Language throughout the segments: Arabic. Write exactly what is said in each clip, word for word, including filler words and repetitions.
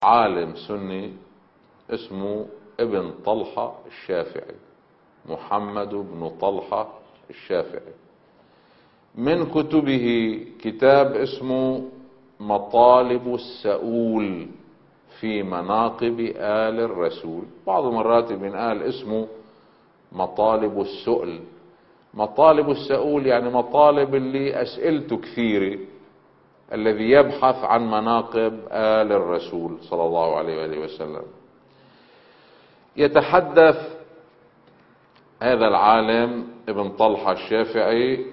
عالم سني اسمه ابن طلحة الشافعي، محمد بن طلحة الشافعي. من كتبه كتاب اسمه مطالب السؤول في مناقب آل الرسول، بعض المرات بنقال اسمه مطالب السؤل. مطالب السؤول يعني مطالب اللي أسئلته كثيرة، الذي يبحث عن مناقب آل الرسول صلى الله عليه وآله وسلم. يتحدث هذا العالم ابن طلحة الشافعي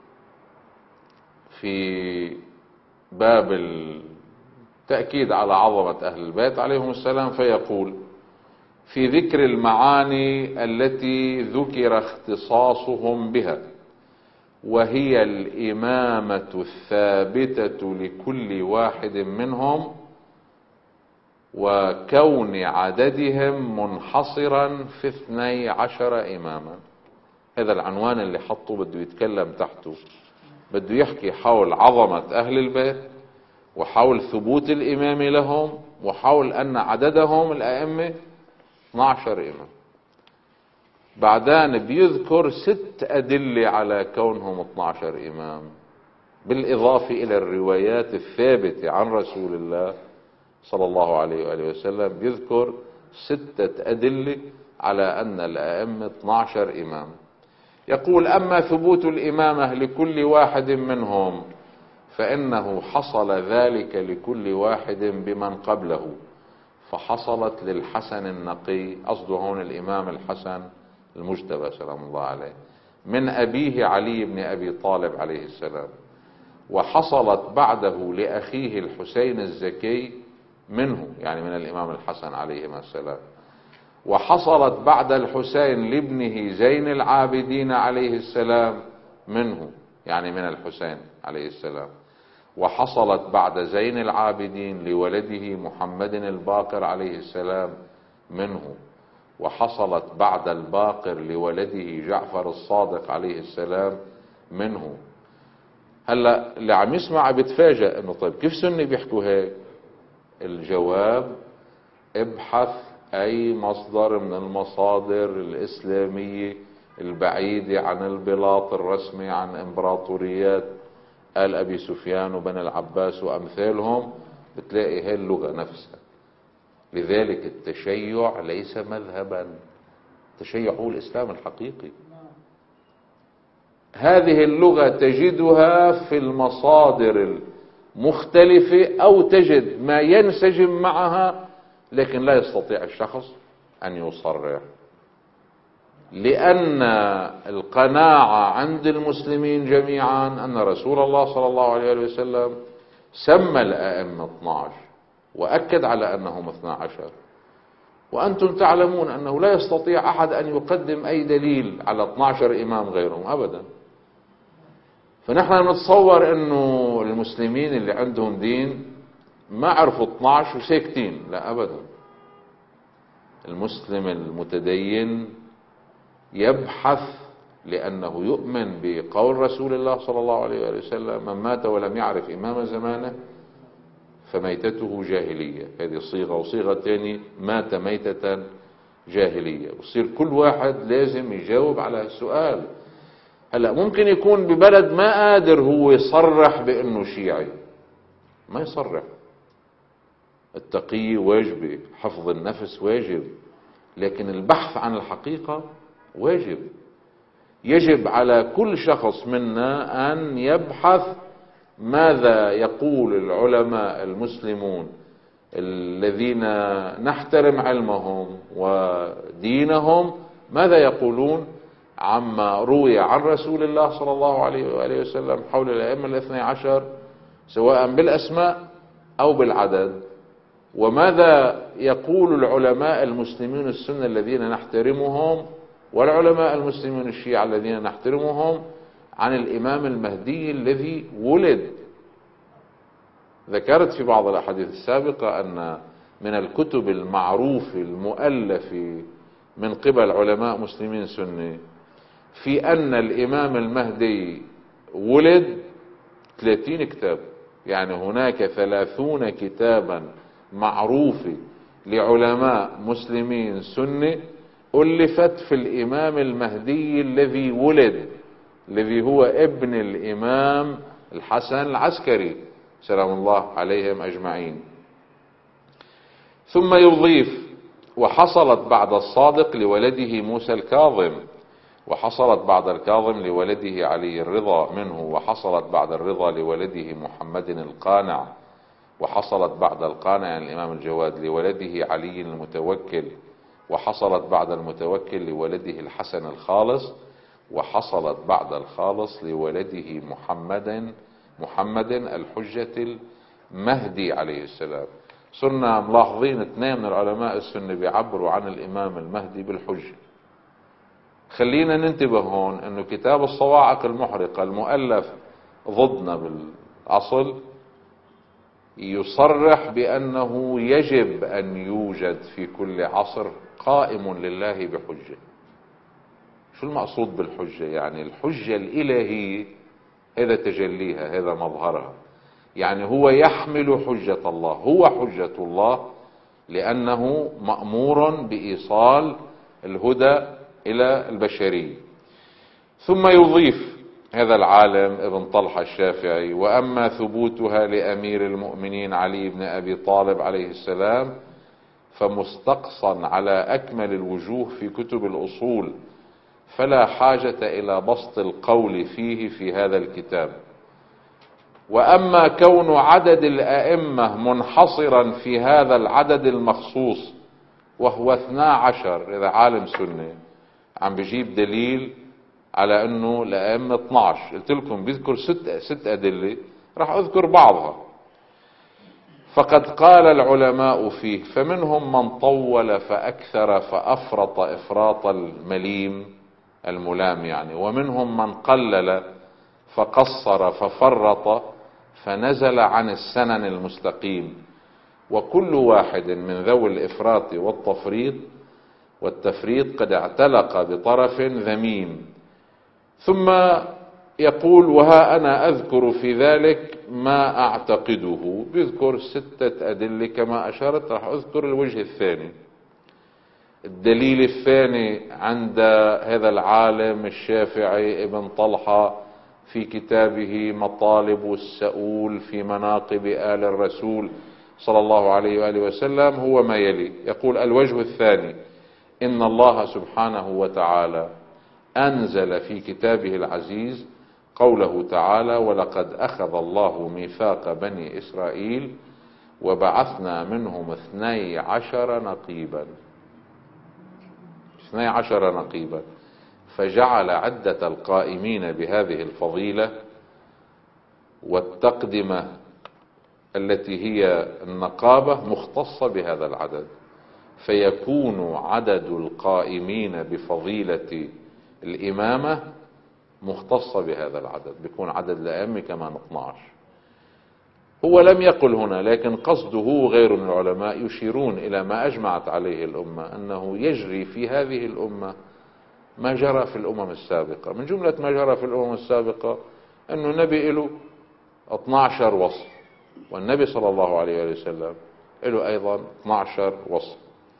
في باب التأكيد على عظمة أهل البيت عليهم السلام، فيقول في ذكر المعاني التي ذكر اختصاصهم بها، وهي الإمامة الثابتة لكل واحد منهم، وكون عددهم منحصرا في اثني عشر إماما. هذا العنوان اللي حطه بده يتكلم تحته، بده يحكي حول عظمة أهل البيت وحول ثبوت الإمام لهم وحول أن عددهم الأئمة اثني عشر إمام. بعدين بيذكر ست أدلة على كونهم اثني عشر إمام، بالإضافة إلى الروايات الثابتة عن رسول الله صلى الله عليه وآله وسلم. بيذكر ستة أدلة على أن الأئمة اثني عشر إمام. يقول أما ثبوت الإمامة لكل واحد منهم فإنه حصل ذلك لكل واحد بمن قبله، فحصلت للحسن النقي، قصده هون الإمام الحسن المجتبى سلام الله عليه، من أبيه علي بن أبي طالب عليه السلام، وحصلت بعده لأخيه الحسين الزكي منه، يعني من الإمام الحسن عليه السلام، وحصلت بعد الحسين لابنه زين العابدين عليه السلام منه، يعني من الحسين عليه السلام، وحصلت بعد زين العابدين لولده محمد الباقر عليه السلام منه، وحصلت بعد الباقر لولده جعفر الصادق عليه السلام منه. هلا اللي عم يسمع بتفاجأ انه طيب كيف سني بيحكوا هيك؟ الجواب ابحث اي مصدر من المصادر الاسلامية البعيدة عن البلاط الرسمي عن امبراطوريات آل ابي سفيان وبن العباس وامثالهم، بتلاقي هي اللغة نفسها. لذلك التشيع ليس مذهبا، التشيع هو الاسلام الحقيقي. هذه اللغة تجدها في المصادر المختلفة او تجد ما ينسجم معها، لكن لا يستطيع الشخص ان يصرح، لأن القناعة عند المسلمين جميعا أن رسول الله صلى الله عليه وسلم سمى الأئمة اثني عشر وأكد على أنهم اثني عشر، وأنتم تعلمون أنه لا يستطيع أحد أن يقدم أي دليل على اثني عشر إمام غيرهم أبدا. فنحن نتصور أنه المسلمين اللي عندهم دين ما عرفوا اثني عشر وساكتين، لا أبدا. المسلم المتدين يبحث لأنه يؤمن بقول رسول الله صلى الله عليه وسلم: من مات ولم يعرف إمام زمانه فميتته جاهلية. هذه صيغة، وصيغة تاني مات ميتة جاهلية. وصير كل واحد لازم يجاوب على السؤال. هلأ ممكن يكون ببلد ما قادر هو يصرح بأنه شيعي، ما يصرح. التقي واجبة، حفظ النفس واجب، لكن البحث عن الحقيقة واجب. يجب على كل شخص منا أن يبحث ماذا يقول العلماء المسلمون الذين نحترم علمهم ودينهم، ماذا يقولون عما روي عن رسول الله صلى الله عليه وآله وسلم حول الأئمة الاثني عشر، سواء بالأسماء أو بالعدد. وماذا يقول العلماء المسلمين السنة الذين نحترمهم والعلماء المسلمين الشيعة الذين نحترمهم عن الإمام المهدي الذي ولد. ذكرت في بعض الأحاديث السابقة أن من الكتب المعروفة المؤلفة من قبل علماء مسلمين سنة في أن الإمام المهدي ولد ثلاثين كتاب، يعني هناك ثلاثون كتابا معروفة لعلماء مسلمين سنة ألفت في الإمام المهدي الذي ولد، الذي هو ابن الإمام الحسن العسكري سلام الله عليهم أجمعين. ثم يضيف: وحصلت بعد الصادق لولده موسى الكاظم، وحصلت بعد الكاظم لولده علي الرضا منه، وحصلت بعد الرضا لولده محمد القانع، وحصلت بعد القانع يعني الإمام الجواد لولده علي المتوكل، وحصلت بعد المتوكل لولده الحسن الخالص، وحصلت بعد الخالص لولده محمد محمد الحجة المهدي عليه السلام. صرنا ملاحظين اثنين من العلماء السنة بيعبروا عن الإمام المهدي بالحجة. خلينا ننتبه هون انه كتاب الصواعق المحرقة المؤلف ضدنا بالأصل يصرح بأنه يجب أن يوجد في كل عصر قائم لله بحجة. شو المقصود بالحجة؟ يعني الحجة الإلهية هذا تجليها، هذا مظهرها، يعني هو يحمل حجة الله، هو حجة الله لأنه مأمور بإيصال الهدى إلى البشرية. ثم يضيف هذا العالم ابن طلحة الشافعي: وأما ثبوتها لأمير المؤمنين علي بن أبي طالب عليه السلام فمستقصا على أكمل الوجوه في كتب الأصول، فلا حاجة إلى بسط القول فيه في هذا الكتاب. وأما كون عدد الأئمة منحصرا في هذا العدد المخصوص وهو اثنا عشر، إذا عالم سنة عم بجيب دليل على أنه الأئمة اثنا عشر، قلت لكم بيذكر ست, ست أدلة، راح أذكر بعضها. فقد قال العلماء فيه، فمنهم من طول فأكثر فأفرط إفراط المليم الملام يعني، ومنهم من قلل فقصر ففرط فنزل عن السنن المستقيم، وكل واحد من ذوي الإفراط والتفريط والتفريط قد اعتلق بطرف ذميم. ثم يقول: وها أنا أذكر في ذلك ما أعتقده، بيذكر ستة أدلة كما أشرت، راح أذكر الوجه الثاني. الدليل الثاني عند هذا العالم الشافعي ابن طلحة في كتابه مطالب السؤول في مناقب آل الرسول صلى الله عليه وآله وسلم هو ما يلي، يقول: الوجه الثاني: إن الله سبحانه وتعالى أنزل في كتابه العزيز قوله تعالى: ولقد أخذ الله ميثاق بني إسرائيل وبعثنا منهم اثني عشر نقيبا اثني عشر نقيبا فجعل عدة القائمين بهذه الفضيلة والتقدمة التي هي النقابة مختصة بهذا العدد، فيكون عدد القائمين بفضيلة الإمامة مختصة بهذا العدد، بيكون عدد الأئمة كمان اثنا عشر. هو لم يقل هنا، لكن قصده غير من العلماء يشيرون إلى ما أجمعت عليه الأمة، أنه يجري في هذه الأمة ما جرى في الأمم السابقة. من جملة ما جرى في الأمم السابقة أنه النبي له اثنا عشر وصف، والنبي صلى الله عليه وسلم له أيضا اثنا عشر وصف.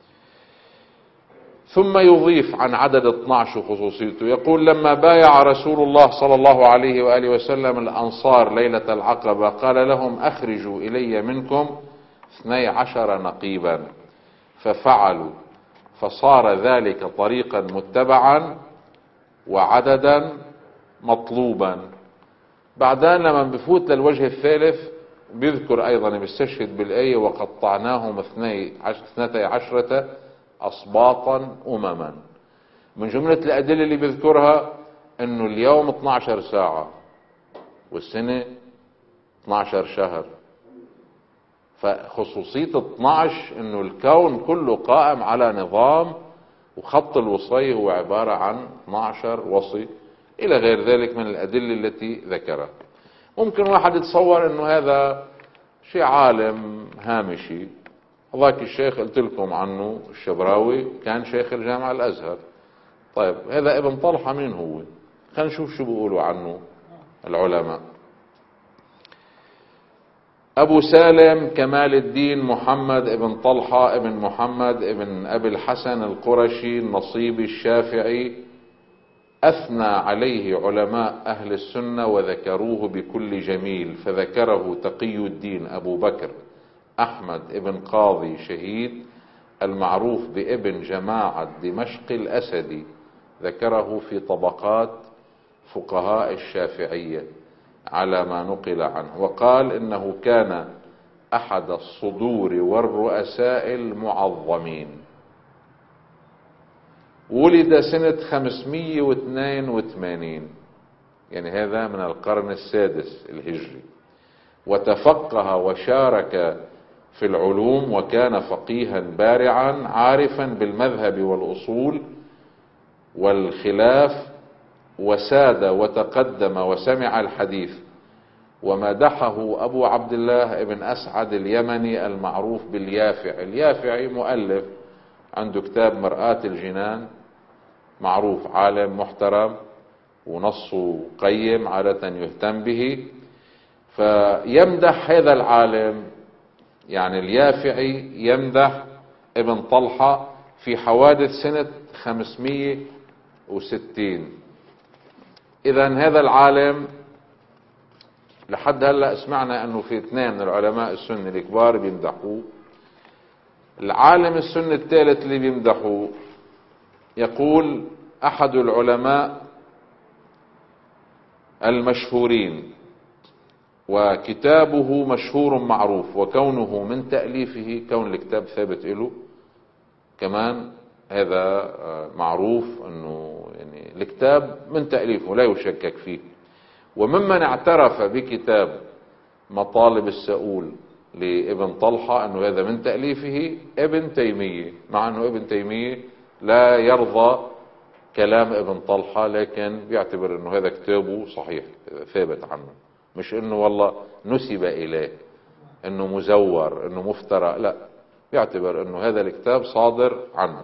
ثم يضيف عن عدد اثنا عشر خصوصيته، يقول: لما بايع رسول الله صلى الله عليه وآله وسلم الأنصار ليلة العقبة قال لهم: أخرجوا إلي منكم اثني عشر نقيبا، ففعلوا، فصار ذلك طريقا متبعا وعددا مطلوبا. بعدين لما بفوت للوجه الثالث بيذكر أيضا، بيستشهد بالآية: وقطعناهم اثنتي عشرة أصباطا أمما. من جملة الأدلة اللي بيذكرها أنه اليوم اثنا عشر ساعة والسنة اثنا عشر شهر، فخصوصية اثنا عشر أنه الكون كله قائم على نظام، وخط الوصي هو عبارة عن اثنا عشر وصي إلى غير ذلك من الأدلة التي ذكرها. ممكن واحد يتصور أنه هذا شيء عالم هامشي. هذاك الشيخ قلت لكم عنه الشبراوي كان شيخ الجامعة الأزهر. طيب هذا ابن طلحة مين هو؟ خلينا نشوف شو بيقولوا عنه العلماء. أبو سالم كمال الدين محمد بن طلحة بن محمد بن أبي الحسن القرشي النصيبي الشافعي، أثنى عليه علماء أهل السنة وذكروه بكل جميل، فذكره تقي الدين أبو بكر أحمد بن قاضي شهيد المعروف بابن جماعة دمشق الأسدي، ذكره في طبقات فقهاء الشافعية على ما نقل عنه، وقال إنه كان أحد الصدور والرؤساء المعظمين. ولد سنة خمسمائة واثنين وثمانين، يعني هذا من القرن السادس الهجري، وتفقه وشارك في العلوم، وكان فقيها بارعا عارفا بالمذهب والأصول والخلاف، وساد وتقدم وسمع الحديث. ومدحه أبو عبد الله بن أسعد اليمني المعروف باليافع. اليافعي مؤلف عنده كتاب مرآة الجنان، معروف، عالم محترم ونصه قيم عادة يهتم به، فيمدح هذا العالم، يعني اليافعي يمدح ابن طلحة في حوادث سنة خمسمائة وستين. إذا هذا العالم لحد هلا سمعنا انه في اثنين من العلماء السنة الكبار بيمدحوه. العالم السني الثالث اللي بيمدحوه يقول احد العلماء المشهورين، وكتابه مشهور معروف، وكونه من تأليفه، كون الكتاب ثابت له كمان، هذا معروف انه يعني الكتاب من تأليفه لا يشكك فيه. وممن اعترف بكتاب مطالب السؤول لابن طلحة انه هذا من تأليفه ابن تيمية، مع انه ابن تيمية لا يرضى كلام ابن طلحة، لكن بيعتبر انه هذا كتابه صحيح ثابت عنه، مش انه والله نسب اليه، انه مزور، انه مفترى، لا، بيعتبر انه هذا الكتاب صادر عنه.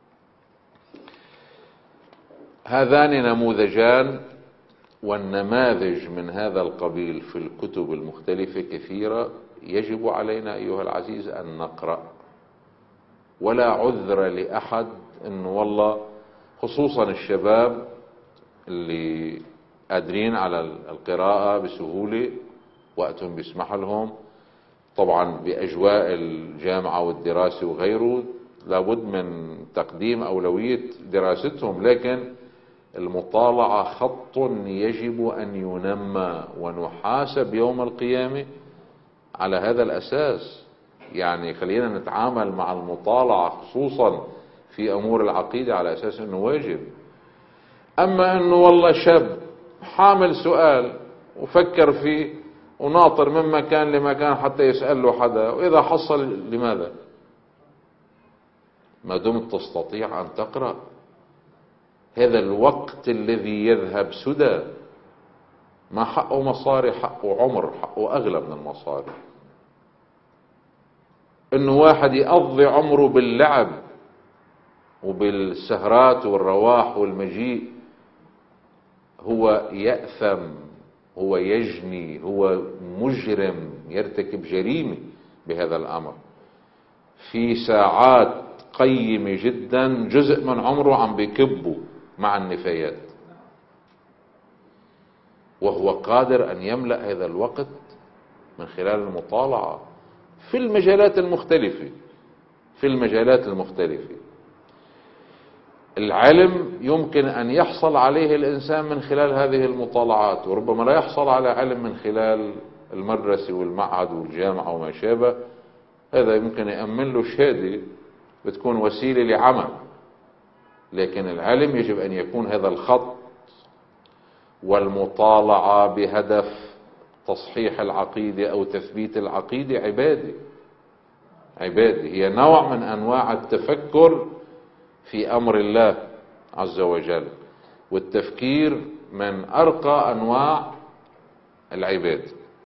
هذان نموذجان، والنماذج من هذا القبيل في الكتب المختلفة كثيرة، يجب علينا أيها العزيز أن نقرأ، ولا عذر لأحد أنه والله، خصوصا الشباب اللي قادرين على القراءة بسهولة، وقتهم بيسمح لهم، طبعا بأجواء الجامعة والدراسة وغيره، لابد من تقديم أولوية دراستهم، لكن المطالعة خط يجب أن ينمى، ونحاسب يوم القيامة على هذا الأساس. يعني خلينا نتعامل مع المطالعة خصوصا في أمور العقيدة على أساس أنه واجب. أما أنه والله شاب حامل سؤال وفكر فيه وناطر من مكان لمكان حتى يسأل له حدا، وإذا حصل لماذا؟ ما دمت تستطيع أن تقرأ. هذا الوقت الذي يذهب سدى، ما حقه مصاري، حقه عمر، حقه أغلى من المصاري. إنه واحد يقضي عمره باللعب وبالسهرات والرواح والمجيء، هو يأثم، هو يجني، هو مجرم، يرتكب جريمة بهذا الأمر. في ساعات قيمة جدا جزء من عمره عم بيكبه مع النفايات، وهو قادر أن يملأ هذا الوقت من خلال المطالعة في المجالات المختلفة في المجالات المختلفة. العلم يمكن أن يحصل عليه الإنسان من خلال هذه المطالعات، وربما لا يحصل على علم من خلال المدرسة والمعهد والجامعة وما شابه. هذا يمكن يأمن له شهادة بتكون وسيلة لعمل، لكن العلم يجب أن يكون هذا الخط، والمطالعة بهدف تصحيح العقيدة أو تثبيت العقيدة عبادة. عبادة هي نوع من أنواع التفكر في أمر الله عز وجل، والتفكير من أرقى أنواع العبادة.